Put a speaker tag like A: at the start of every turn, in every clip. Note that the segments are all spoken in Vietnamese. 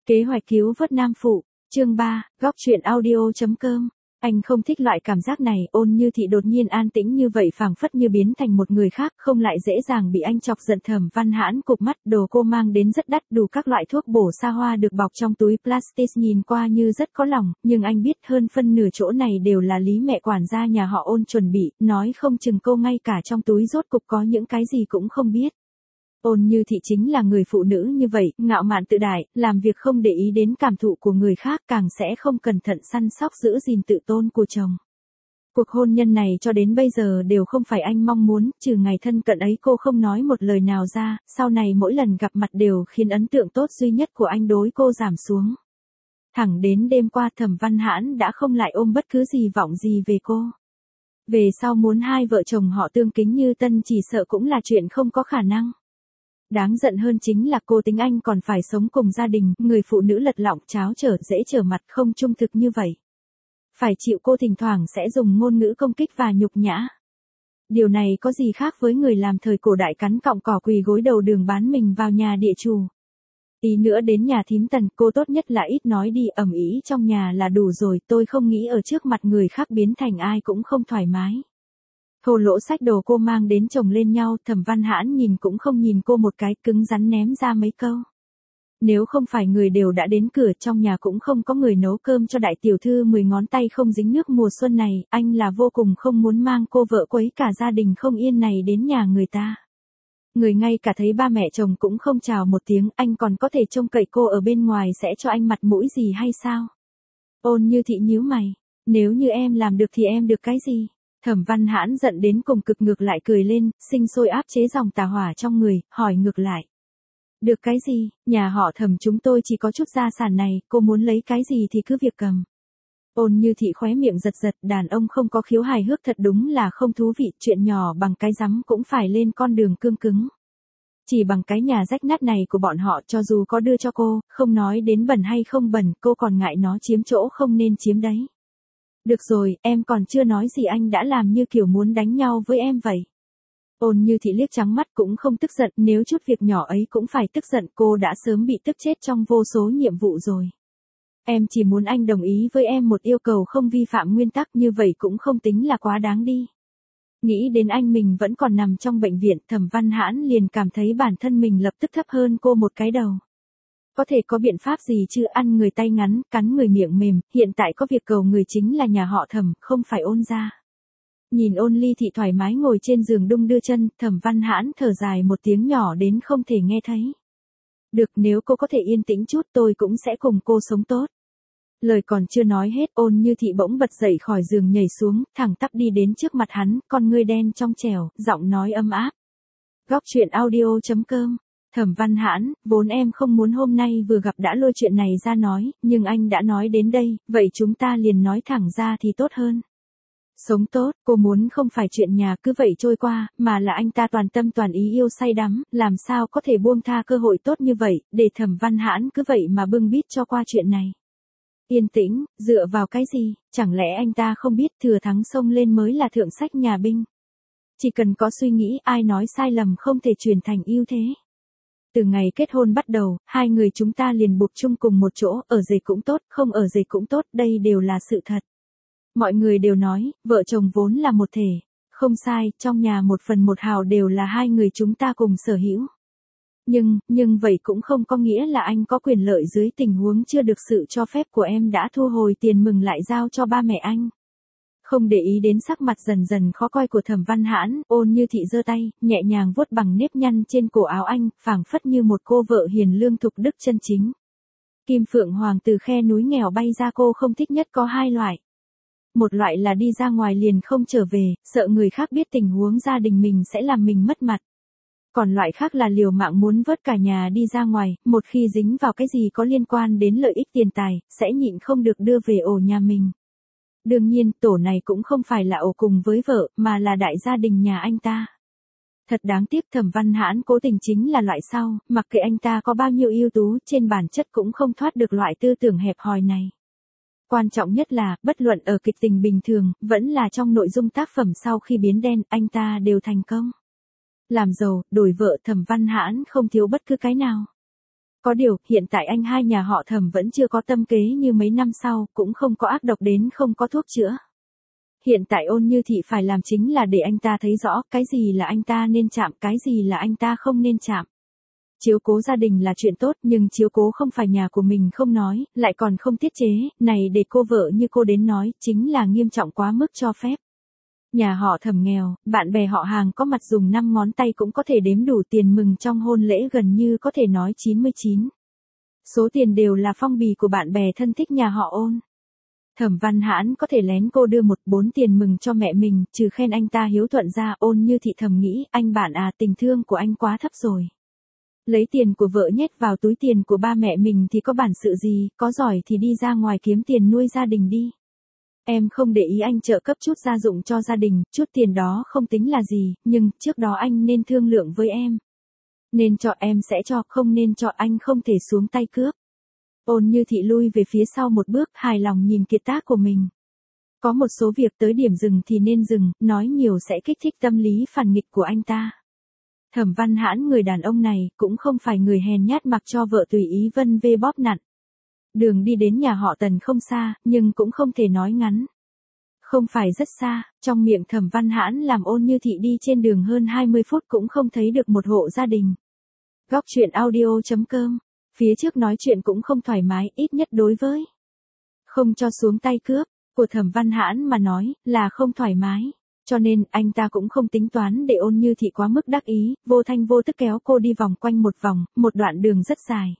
A: Kế hoạch cứu vớt Nam Phụ, chương 3, góc truyện audio.com. Anh không thích loại cảm giác này, Ôn Như Thị đột nhiên an tĩnh như vậy phảng phất như biến thành một người khác, không lại dễ dàng bị anh chọc giận. Thẩm Văn Hãn cụp mắt, đồ cô mang đến rất đắt, đủ các loại thuốc bổ xa hoa được bọc trong túi plastic nhìn qua như rất có lòng, nhưng anh biết hơn phân nửa chỗ này đều là Lý mẹ quản gia nhà họ Ôn chuẩn bị, nói không chừng cô ngay cả trong túi rốt cục có những cái gì cũng không biết. Ôn Như Thị chính là người phụ nữ như vậy, ngạo mạn tự đại, làm việc không để ý đến cảm thụ của người khác, càng sẽ không cẩn thận săn sóc giữ gìn tự tôn của chồng. Cuộc hôn nhân này cho đến bây giờ đều không phải anh mong muốn, trừ ngày thân cận ấy cô không nói một lời nào ra, sau này mỗi lần gặp mặt đều khiến ấn tượng tốt duy nhất của anh đối cô giảm xuống. Thẳng đến đêm qua Thẩm Văn Hãn đã không lại ôm bất cứ gì vọng gì về cô. Về sau muốn hai vợ chồng họ tương kính như tân chỉ sợ cũng là chuyện không có khả năng. Đáng giận hơn chính là cô tính anh còn phải sống cùng gia đình, người phụ nữ lật lọng cháo trở dễ trở mặt không trung thực như vậy. Phải chịu cô thỉnh thoảng sẽ dùng ngôn ngữ công kích và nhục nhã. Điều này có gì khác với người làm thời cổ đại cắn cọng cỏ quỳ gối đầu đường bán mình vào nhà địa chủ. Tí nữa đến nhà thím Tần, cô tốt nhất là ít nói đi, ầm ĩ trong nhà là đủ rồi, tôi không nghĩ ở trước mặt người khác biến thành ai cũng không thoải mái. Thô lỗ xách đồ cô mang đến chồng lên nhau, Thẩm Văn Hãn nhìn cũng không nhìn cô một cái, cứng rắn ném ra mấy câu. Nếu không phải người đều đã đến cửa, trong nhà cũng không có người nấu cơm cho đại tiểu thư 10 ngón tay không dính nước mùa xuân này, anh là vô cùng không muốn mang cô vợ quấy cả gia đình không yên này đến nhà người ta. Người ngay cả thấy ba mẹ chồng cũng không chào một tiếng, anh còn có thể trông cậy cô ở bên ngoài sẽ cho anh mặt mũi gì hay sao? Ôn Như Thị nhíu mày, nếu như em làm được thì em được cái gì? Thẩm Văn Hãn giận đến cùng cực ngược lại cười lên, sinh sôi áp chế dòng tà hỏa trong người, hỏi ngược lại. Được cái gì, nhà họ Thẩm chúng tôi chỉ có chút gia sản này, cô muốn lấy cái gì thì cứ việc cầm. Ôn Như Thị khóe miệng giật giật, đàn ông không có khiếu hài hước thật đúng là không thú vị, chuyện nhỏ bằng cái rắm cũng phải lên con đường cương cứng. Chỉ bằng cái nhà rách nát này của bọn họ cho dù có đưa cho cô, không nói đến bẩn hay không bẩn, cô còn ngại nó chiếm chỗ không nên chiếm đấy. Được rồi, em còn chưa nói gì anh đã làm như kiểu muốn đánh nhau với em vậy. Ôn Như Thị liếc trắng mắt cũng không tức giận, nếu chút việc nhỏ ấy cũng phải tức giận, cô đã sớm bị tức chết trong vô số nhiệm vụ rồi. Em chỉ muốn anh đồng ý với em một yêu cầu không vi phạm nguyên tắc, như vậy cũng không tính là quá đáng đi. Nghĩ đến anh mình vẫn còn nằm trong bệnh viện, Thẩm Văn Hãn liền cảm thấy bản thân mình lập tức thấp hơn cô một cái đầu. Có thể có biện pháp gì chứ, ăn người tay ngắn, cắn người miệng mềm, hiện tại có việc cầu người chính là nhà họ Thẩm, không phải Ôn gia. Nhìn Ôn Ly Thị thoải mái ngồi trên giường đung đưa chân, Thẩm Văn Hãn thở dài một tiếng nhỏ đến không thể nghe thấy. Được, nếu cô có thể yên tĩnh chút tôi cũng sẽ cùng cô sống tốt. Lời còn chưa nói hết, Ôn Như Thị bỗng bật dậy khỏi giường nhảy xuống, thẳng tắp đi đến trước mặt hắn, con ngươi đen trong trẻo, giọng nói ấm áp. Góc truyện audio.com. Thẩm Văn Hãn, vốn em không muốn hôm nay vừa gặp đã lôi chuyện này ra nói, nhưng anh đã nói đến đây, vậy chúng ta liền nói thẳng ra thì tốt hơn. Sống tốt, cô muốn không phải chuyện nhà cứ vậy trôi qua, mà là anh ta toàn tâm toàn ý yêu say đắm, làm sao có thể buông tha cơ hội tốt như vậy, để Thẩm Văn Hãn cứ vậy mà bưng bít cho qua chuyện này. Yên tĩnh, dựa vào cái gì, chẳng lẽ anh ta không biết thừa thắng xông lên mới là thượng sách nhà binh. Chỉ cần có suy nghĩ, ai nói sai lầm không thể truyền thành ưu thế. Từ ngày kết hôn bắt đầu, hai người chúng ta liền buộc chung cùng một chỗ, ở rể cũng tốt, không ở rể cũng tốt, đây đều là sự thật. Mọi người đều nói, vợ chồng vốn là một thể. Không sai, trong nhà 1/1 đều là hai người chúng ta cùng sở hữu. Nhưng vậy cũng không có nghĩa là anh có quyền lợi dưới tình huống chưa được sự cho phép của em đã thu hồi tiền mừng lại giao cho ba mẹ anh. Không để ý đến sắc mặt dần dần khó coi của Thẩm Văn Hãn, Ôn Như Thị giơ tay, nhẹ nhàng vuốt bằng nếp nhăn trên cổ áo anh, phảng phất như một cô vợ hiền lương thục đức chân chính. Kim phượng hoàng từ khe núi nghèo bay ra, cô không thích nhất có hai loại. Một loại là đi ra ngoài liền không trở về, sợ người khác biết tình huống gia đình mình sẽ làm mình mất mặt. Còn loại khác là liều mạng muốn vớt cả nhà đi ra ngoài, một khi dính vào cái gì có liên quan đến lợi ích tiền tài, sẽ nhịn không được đưa về ổ nhà mình. Đương nhiên, tổ này cũng không phải là ổ cùng với vợ, mà là đại gia đình nhà anh ta. Thật đáng tiếc Thẩm Văn Hãn cố tình chính là loại sau, mặc kệ anh ta có bao nhiêu ưu tú, trên bản chất cũng không thoát được loại tư tưởng hẹp hòi này. Quan trọng nhất là, bất luận ở kịch tình bình thường, vẫn là trong nội dung tác phẩm sau khi biến đen, anh ta đều thành công. Làm giàu, đổi vợ, Thẩm Văn Hãn không thiếu bất cứ cái nào. Có điều, hiện tại anh hai nhà họ Thẩm vẫn chưa có tâm kế như mấy năm sau, cũng không có ác độc đến không có thuốc chữa. Hiện tại Ôn Như Thị phải làm chính là để anh ta thấy rõ cái gì là anh ta nên chạm, cái gì là anh ta không nên chạm. Chiếu cố gia đình là chuyện tốt, nhưng chiếu cố không phải nhà của mình không nói, lại còn không tiết chế, này để cô vợ như cô đến nói, chính là nghiêm trọng quá mức cho phép. Nhà họ Thẩm nghèo, bạn bè họ hàng có mặt dùng 5 ngón tay cũng có thể đếm đủ, tiền mừng trong hôn lễ gần như có thể nói 99. Số tiền đều là phong bì của bạn bè thân thích nhà họ Ôn. Thẩm Văn Hãn có thể lén cô đưa 1/4 tiền mừng cho mẹ mình, trừ khen anh ta hiếu thuận ra. Ôn Như Thị thầm nghĩ, anh bạn à, tình thương của anh quá thấp rồi. Lấy tiền của vợ nhét vào túi tiền của ba mẹ mình thì có bản sự gì, có giỏi thì đi ra ngoài kiếm tiền nuôi gia đình đi. Em không để ý anh trợ cấp chút gia dụng cho gia đình, chút tiền đó không tính là gì, nhưng trước đó anh nên thương lượng với em. Nên cho em sẽ cho, không nên cho anh không thể xuống tay cướp. Ôn Như Thị lui về phía sau một bước, hài lòng nhìn kiệt tác của mình. Có một số việc tới điểm dừng thì nên dừng, nói nhiều sẽ kích thích tâm lý phản nghịch của anh ta. Thẩm Văn Hãn, người đàn ông này, cũng không phải người hèn nhát mặc cho vợ tùy ý vân vê bóp nặn. Đường đi đến nhà họ Tần không xa, nhưng cũng không thể nói ngắn. Không phải rất xa, trong miệng Thẩm Văn Hãn làm Ôn Như Thị đi trên đường hơn 20 phút cũng không thấy được một hộ gia đình. Góc truyện audio.com. Phía trước nói chuyện cũng không thoải mái, ít nhất đối với không cho xuống tay cướp của Thẩm Văn Hãn mà nói là không thoải mái. Cho nên anh ta cũng không tính toán để Ôn Như Thị quá mức đắc ý, vô thanh vô tức kéo cô đi vòng quanh một vòng, một đoạn đường rất dài.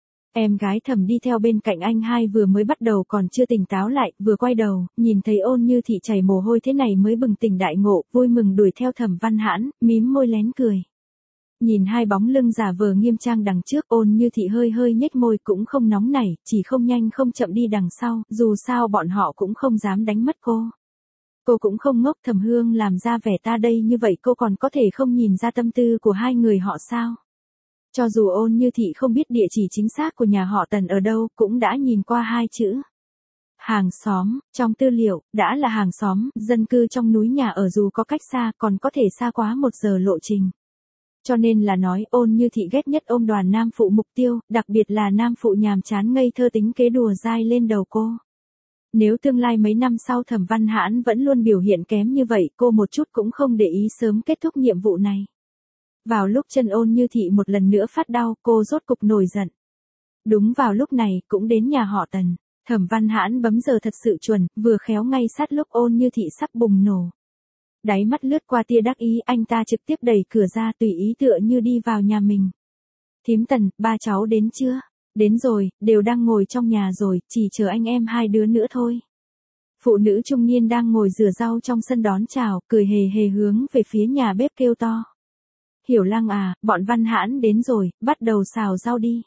A: Em gái Thẩm đi theo bên cạnh anh hai vừa mới bắt đầu còn chưa tỉnh táo lại, vừa quay đầu, nhìn thấy Ôn Như Thị chảy mồ hôi thế này mới bừng tỉnh đại ngộ, vui mừng đuổi theo Thẩm Văn Hãn, mím môi lén cười. Nhìn hai bóng lưng giả vờ nghiêm trang đằng trước, Ôn Như Thị hơi hơi nhếch môi, cũng không nóng nảy, chỉ không nhanh không chậm đi đằng sau, dù sao bọn họ cũng không dám đánh mất cô. Cô cũng không ngốc, Thẩm Hương làm ra vẻ ta đây như vậy cô còn có thể không nhìn ra tâm tư của hai người họ sao? Cho dù Ôn Như Thị không biết địa chỉ chính xác của nhà họ Tần ở đâu, cũng đã nhìn qua hai chữ. Hàng xóm, trong tư liệu, đã là hàng xóm, dân cư trong núi nhà ở dù có cách xa còn có thể xa quá 1 giờ lộ trình. Cho nên là nói Ôn Như Thị ghét nhất ôm đoàn nam phụ mục tiêu, đặc biệt là nam phụ nhàm chán ngây thơ tính kế đùa dai lên đầu cô. Nếu tương lai mấy năm sau Thẩm Văn Hãn vẫn luôn biểu hiện kém như vậy, cô một chút cũng không để ý sớm kết thúc nhiệm vụ này. Vào lúc chân Ôn Như Thị một lần nữa phát đau, cô rốt cục nổi giận. Đúng vào lúc này, cũng đến nhà họ Tần, Thẩm Văn Hãn bấm giờ thật sự chuẩn, vừa khéo ngay sát lúc Ôn Như Thị sắp bùng nổ. Đáy mắt lướt qua tia đắc ý, anh ta trực tiếp đẩy cửa ra tùy ý tựa như đi vào nhà mình. Thím Tần, ba cháu đến chưa? Đến rồi, đều đang ngồi trong nhà rồi, chỉ chờ anh em hai đứa nữa thôi. Phụ nữ trung niên đang ngồi rửa rau trong sân đón chào, cười hề hề hướng về phía nhà bếp kêu to. Hiểu Lăng à, bọn Văn Hãn đến rồi, bắt đầu xào rau đi.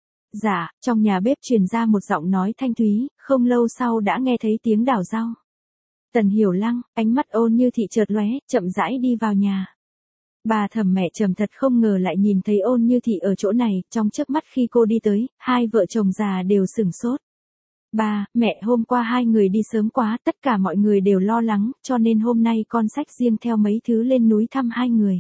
A: Dạ, trong nhà bếp truyền ra một giọng nói thanh thúy, không lâu sau đã nghe thấy tiếng đảo rau. Tần Hiểu Lăng, ánh mắt Ôn Như Thị chợt lóe, chậm rãi đi vào nhà. Bà Thẩm mẹ Trầm thật không ngờ lại nhìn thấy Ôn Như Thị ở chỗ này, trong chớp mắt khi cô đi tới, hai vợ chồng già đều sửng sốt. Bà, mẹ, hôm qua hai người đi sớm quá, tất cả mọi người đều lo lắng, cho nên hôm nay con xách riêng theo mấy thứ lên núi thăm hai người.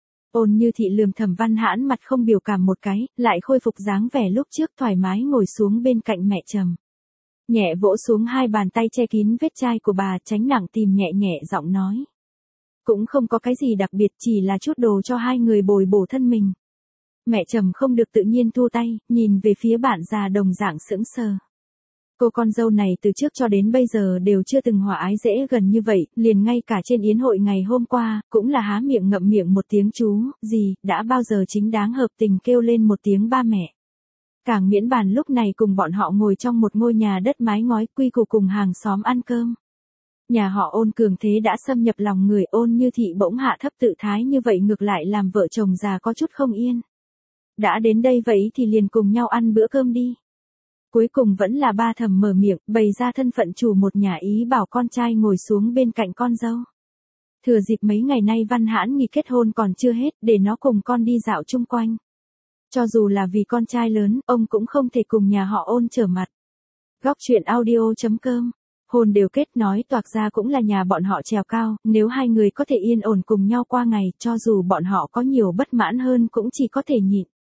A: Ôn Như Thị lườm Thẩm Văn Hãn mặt không biểu cảm một cái, lại khôi phục dáng vẻ lúc trước, thoải mái ngồi xuống bên cạnh mẹ Trầm. Nhẹ vỗ xuống hai bàn tay che kín vết chai của bà, tránh nặng tìm nhẹ nhẹ giọng nói. Cũng không có cái gì đặc biệt, chỉ là chút đồ cho hai người bồi bổ thân mình. Mẹ Trầm không được tự nhiên thu tay, nhìn về phía bạn già đồng dạng sững sờ. Cô con dâu này từ trước cho đến bây giờ đều chưa từng hòa ái dễ gần như vậy, liền ngay cả trên yến hội ngày hôm qua, cũng là há miệng ngậm miệng một tiếng chú, gì, đã bao giờ chính đáng hợp tình kêu lên một tiếng ba mẹ. Càng miễn bàn lúc này cùng bọn họ ngồi trong một ngôi nhà đất mái ngói quy củ cùng hàng xóm ăn cơm. Nhà họ Ôn cường thế đã xâm nhập lòng người, Ôn Như Thị bỗng hạ thấp tự thái như vậy ngược lại làm vợ chồng già có chút không yên. Đã đến đây vậy thì liền cùng nhau ăn bữa cơm đi. Cuối cùng vẫn là ba Thẩm mở miệng, bày ra thân phận chủ một nhà, ý bảo con trai ngồi xuống bên cạnh con dâu. Thừa dịp mấy ngày nay Văn Hãn nghỉ kết hôn còn chưa hết, để nó cùng con đi dạo chung quanh. Cho dù là vì con trai lớn, ông cũng không thể cùng nhà họ Ôn trở mặt. Góc truyện audio.com. Hôn đều kết, nói toạc ra cũng là nhà bọn họ trèo cao, nếu hai người có thể yên ổn cùng nhau qua ngày, cho dù bọn họ có nhiều bất mãn hơn cũng chỉ có thể nhịn.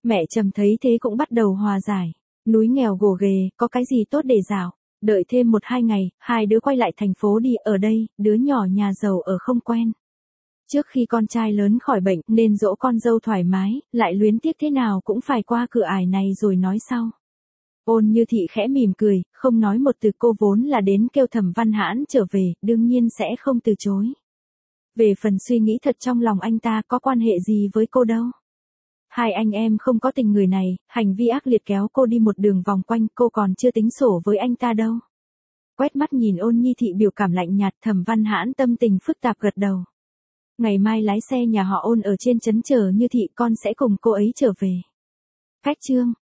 A: Mẹ Trầm thấy thế cũng bắt đầu hòa giải. Núi nghèo gồ ghề, có cái gì tốt để dạo. Đợi thêm 1-2 ngày, hai đứa quay lại thành phố đi, ở đây, đứa nhỏ nhà giàu ở không quen. Trước khi con trai lớn khỏi bệnh nên dỗ con dâu thoải mái, lại luyến tiếc thế nào cũng phải qua cửa ải này rồi nói sau. Ôn Như Thị khẽ mỉm cười, không nói một từ. Cô vốn là đến kêu Thẩm Văn Hãn trở về, đương nhiên sẽ không từ chối. Về phần suy nghĩ thật trong lòng anh ta có quan hệ gì với cô đâu. Hai anh em không có tình người này, hành vi ác liệt kéo cô đi một đường vòng quanh, cô còn chưa tính sổ với anh ta đâu. Quét mắt nhìn Ôn Nhi Thị biểu cảm lạnh nhạt, Thẩm Văn Hãn tâm tình phức tạp gật đầu. Ngày mai lái xe nhà họ Ôn ở trên trấn chờ Như Thị, con sẽ cùng cô ấy trở về. Cách chương